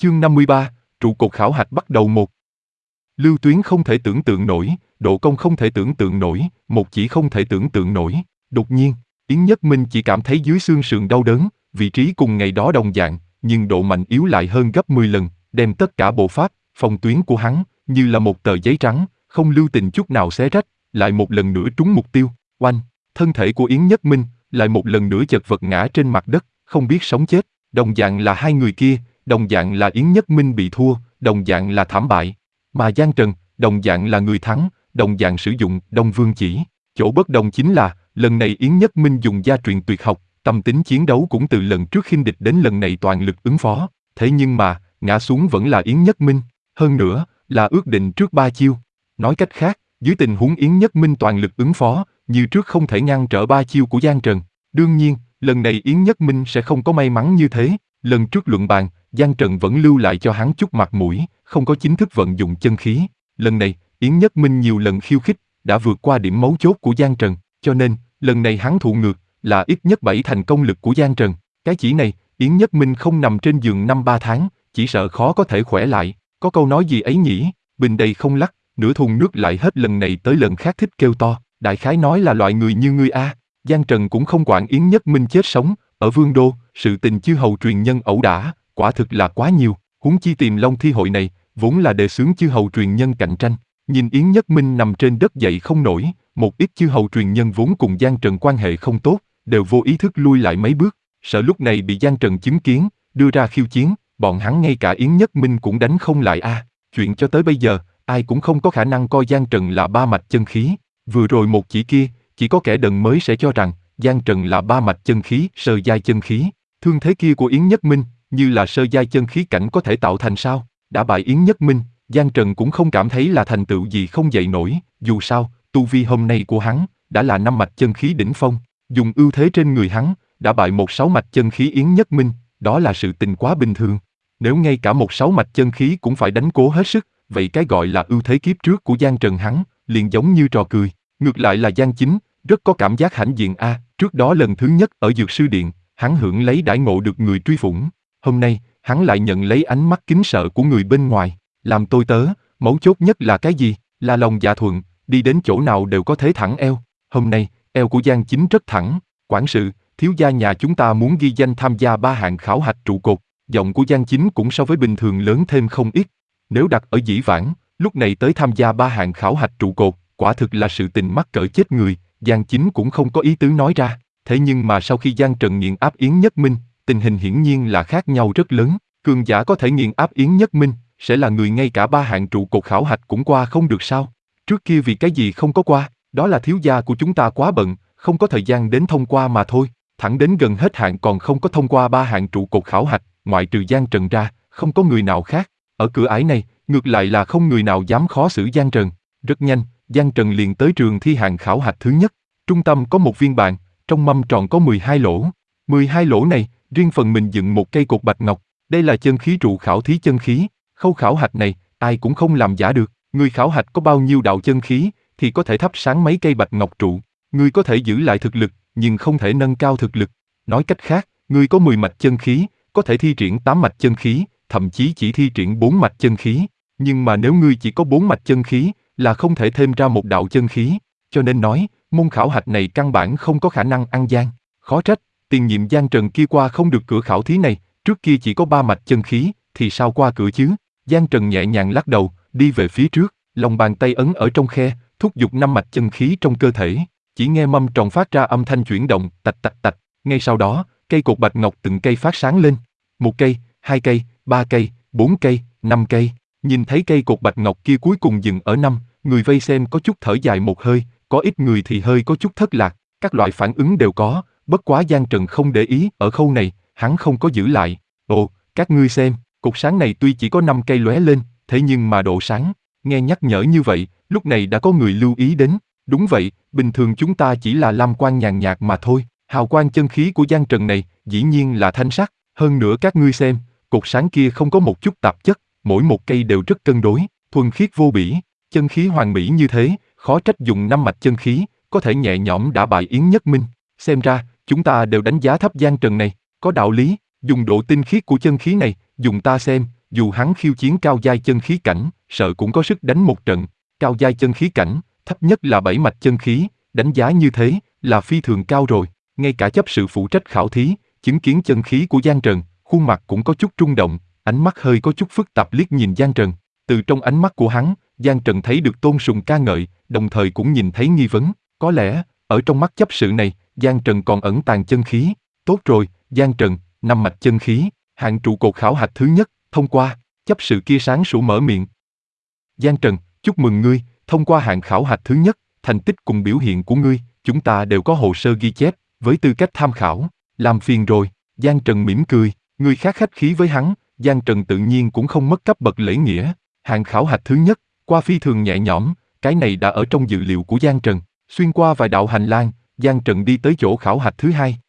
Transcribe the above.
Chương 53, trụ cột khảo hạch bắt đầu. Một. Lưu tuyến không thể tưởng tượng nổi, độ công không thể tưởng tượng nổi, một chỉ không thể tưởng tượng nổi. Đột nhiên, Yến Nhất Minh chỉ cảm thấy dưới xương sườn đau đớn, vị trí cùng ngày đó đồng dạng, nhưng độ mạnh yếu lại hơn gấp 10 lần, đem tất cả bộ pháp, phòng tuyến của hắn, như là một tờ giấy trắng, không lưu tình chút nào xé rách, lại một lần nữa trúng mục tiêu. Oanh! Thân thể của Yến Nhất Minh lại một lần nữa chật vật ngã trên mặt đất, không biết sống chết. Đồng dạng là hai người kia, đồng dạng là Yến Nhất Minh bị thua, đồng dạng là thảm bại. Mà Giang Trần, đồng dạng là người thắng, đồng dạng sử dụng Đông Vương chỉ. Chỗ bất đồng chính là, lần này Yến Nhất Minh dùng gia truyền tuyệt học, tâm tính chiến đấu cũng từ lần trước khinh địch đến lần này toàn lực ứng phó. Thế nhưng mà, ngã xuống vẫn là Yến Nhất Minh. Hơn nữa, là ước định trước 3 chiêu. Nói cách khác, dưới tình huống Yến Nhất Minh toàn lực ứng phó, như trước không thể ngăn trở 3 chiêu của Giang Trần. Đương nhiên, lần này Yến Nhất Minh sẽ không có may mắn như thế. Lần trước luận bàn, Giang Trần vẫn lưu lại cho hắn chút mặt mũi, không có chính thức vận dụng chân khí. Lần này, Yến Nhất Minh nhiều lần khiêu khích, đã vượt qua điểm mấu chốt của Giang Trần, cho nên, lần này hắn thụ ngược, là ít nhất 7 thành công lực của Giang Trần. Cái chỉ này, Yến Nhất Minh không nằm trên giường 5-3 tháng, chỉ sợ khó có thể khỏe lại. Có câu nói gì ấy nhỉ, bình đầy không lắc, nửa thùng nước lại hết lần này tới lần khác thích kêu to, đại khái nói là loại người như ngươi a. Giang Trần cũng không quản Yến Nhất Minh chết sống, ở Vương Đô, sự tình chư hầu truyền nhân ẩu đả, quả thực là quá nhiều, huống chi Tiềm Long thi hội này, vốn là đề xướng chư hầu truyền nhân cạnh tranh. Nhìn Yến Nhất Minh nằm trên đất dậy không nổi, một ít chư hầu truyền nhân vốn cùng Giang Trần quan hệ không tốt, đều vô ý thức lui lại mấy bước, sợ lúc này bị Giang Trần chứng kiến, đưa ra khiêu chiến, bọn hắn ngay cả Yến Nhất Minh cũng đánh không lại a. Chuyện cho tới bây giờ, ai cũng không có khả năng coi Giang Trần là ba mạch chân khí, vừa rồi một chỉ kia, chỉ có kẻ đần mới sẽ cho rằng Giang Trần là ba mạch chân khí, sơ giai chân khí. Thương thế kia của Yến Nhất Minh, như là sơ giai chân khí cảnh có thể tạo thành sao? Đã bại Yến Nhất Minh, Giang Trần cũng không cảm thấy là thành tựu gì không dậy nổi, dù sao, tu vi hôm nay của hắn, đã là 5 mạch chân khí đỉnh phong, dùng ưu thế trên người hắn, đã bại 1-6 mạch chân khí Yến Nhất Minh, đó là sự tình quá bình thường. Nếu ngay cả 1-6 mạch chân khí cũng phải đánh cố hết sức, vậy cái gọi là ưu thế kiếp trước của Giang Trần hắn, liền giống như trò cười. Ngược lại là Giang Chính, rất có cảm giác hãnh diện a. Trước đó lần thứ nhất ở Dược Sư Điện, hắn hưởng lấy đãi ngộ được người truy phủng. Hôm nay, hắn lại nhận lấy ánh mắt kính sợ của người bên ngoài. Làm tôi tớ, mấu chốt nhất là cái gì? Là lòng dạ thuận, đi đến chỗ nào đều có thế thẳng eo. Hôm nay, eo của Giang Chính rất thẳng. Quản sự, thiếu gia nhà chúng ta muốn ghi danh tham gia 3 hạng khảo hạch trụ cột. Giọng của Giang Chính cũng so với bình thường lớn thêm không ít. Nếu đặt ở dĩ vãng, lúc này tới tham gia 3 hạng khảo hạch trụ cột, quả thực là sự tình mắc cỡ chết người. Giang Chính cũng không có ý tứ nói ra. Thế nhưng mà sau khi Giang Trần nghiền áp Yến Nhất Minh, tình hình hiển nhiên là khác nhau rất lớn. Cường giả có thể nghiền áp Yến Nhất Minh, sẽ là người ngay cả 3 hạng trụ cột khảo hạch cũng qua không được sao? Trước kia vì cái gì không có qua? Đó là thiếu gia của chúng ta quá bận, không có thời gian đến thông qua mà thôi. Thẳng đến gần hết hạn còn không có thông qua 3 hạng trụ cột khảo hạch, ngoại trừ Giang Trần ra, không có người nào khác. Ở cửa ải này, ngược lại là không người nào dám khó xử Giang Trần. Rất nhanh, Giang Trần liền tới trường thi hạng khảo hạch thứ nhất. Trung tâm có một viên bàn, trong mâm tròn có 12 lỗ. 12 lỗ này, riêng phần mình dựng một cây cột bạch ngọc. Đây là chân khí trụ khảo thí chân khí. Khâu khảo hạch này, ai cũng không làm giả được. Người khảo hạch có bao nhiêu đạo chân khí, thì có thể thắp sáng mấy cây bạch ngọc trụ. Người có thể giữ lại thực lực, nhưng không thể nâng cao thực lực. Nói cách khác, người có 10 mạch chân khí, có thể thi triển 8 mạch chân khí, thậm chí chỉ thi triển 4 mạch chân khí. Nhưng mà nếu ngươi chỉ có 4 mạch chân khí, là không thể thêm ra một đạo chân khí. Cho nên nói, môn khảo hạch này căn bản không có khả năng ăn gian. Khó trách, tiền nhiệm Giang Trần kia qua không được cửa khảo thí này, trước kia chỉ có 3 mạch chân khí, thì sao qua cửa chứ? Giang Trần nhẹ nhàng lắc đầu, đi về phía trước, lòng bàn tay ấn ở trong khe, thúc giục 5 mạch chân khí trong cơ thể. Chỉ nghe mâm tròn phát ra âm thanh chuyển động, tạch tạch tạch. Ngay sau đó, cây cột bạch ngọc từng cây phát sáng lên. 1 cây, 2 cây, 3 cây, 4 cây, 5 cây. Nhìn thấy cây cột bạch ngọc kia cuối cùng dừng ở 5, người vây xem có chút thở dài một hơi, có ít người thì hơi có chút thất lạc, các loại phản ứng đều có, bất quá Giang Trần không để ý, ở khâu này, hắn không có giữ lại. Ồ, các ngươi xem, cột sáng này tuy chỉ có 5 cây lóe lên, thế nhưng mà độ sáng, nghe nhắc nhở như vậy, lúc này đã có người lưu ý đến. Đúng vậy, bình thường chúng ta chỉ là lam quang nhàn nhạt mà thôi, hào quang chân khí của Giang Trần này, dĩ nhiên là thanh sắc, hơn nữa các ngươi xem, cột sáng kia không có một chút tạp chất, mỗi một cây đều rất cân đối, thuần khiết vô bỉ, chân khí hoàn mỹ như thế, khó trách dùng 5 mạch chân khí, có thể nhẹ nhõm đả bại Yến Nhất Minh. Xem ra, chúng ta đều đánh giá thấp Giang Trần này, có đạo lý, dùng độ tinh khiết của chân khí này, dùng ta xem, dù hắn khiêu chiến cao giai chân khí cảnh, sợ cũng có sức đánh một trận. Cao giai chân khí cảnh, thấp nhất là 7 mạch chân khí, đánh giá như thế là phi thường cao rồi. Ngay cả chấp sự phụ trách khảo thí, chứng kiến chân khí của Giang Trần, khuôn mặt cũng có chút rung động, ánh mắt hơi có chút phức tạp liếc nhìn Giang Trần. Từ trong ánh mắt của hắn, Giang Trần thấy được tôn sùng ca ngợi, đồng thời cũng nhìn thấy nghi vấn. Có lẽ, ở trong mắt chấp sự này, Giang Trần còn ẩn tàng chân khí. Tốt rồi, Giang Trần, 5 mạch chân khí, hạng trụ cột khảo hạch thứ nhất, thông qua. Chấp sự kia sáng sủa mở miệng. Giang Trần, chúc mừng ngươi, thông qua hạng khảo hạch thứ nhất, thành tích cùng biểu hiện của ngươi, chúng ta đều có hồ sơ ghi chép, với tư cách tham khảo. Làm phiền rồi, Giang Trần mỉm cười, người khác khách khí với hắn, Giang Trần tự nhiên cũng không mất cấp bậc lễ nghĩa. Hạng khảo hạch thứ nhất, qua phi thường nhẹ nhõm, cái này đã ở trong dự liệu của Giang Trần. Xuyên qua vài đạo hành lang, Giang Trần đi tới chỗ khảo hạch thứ hai.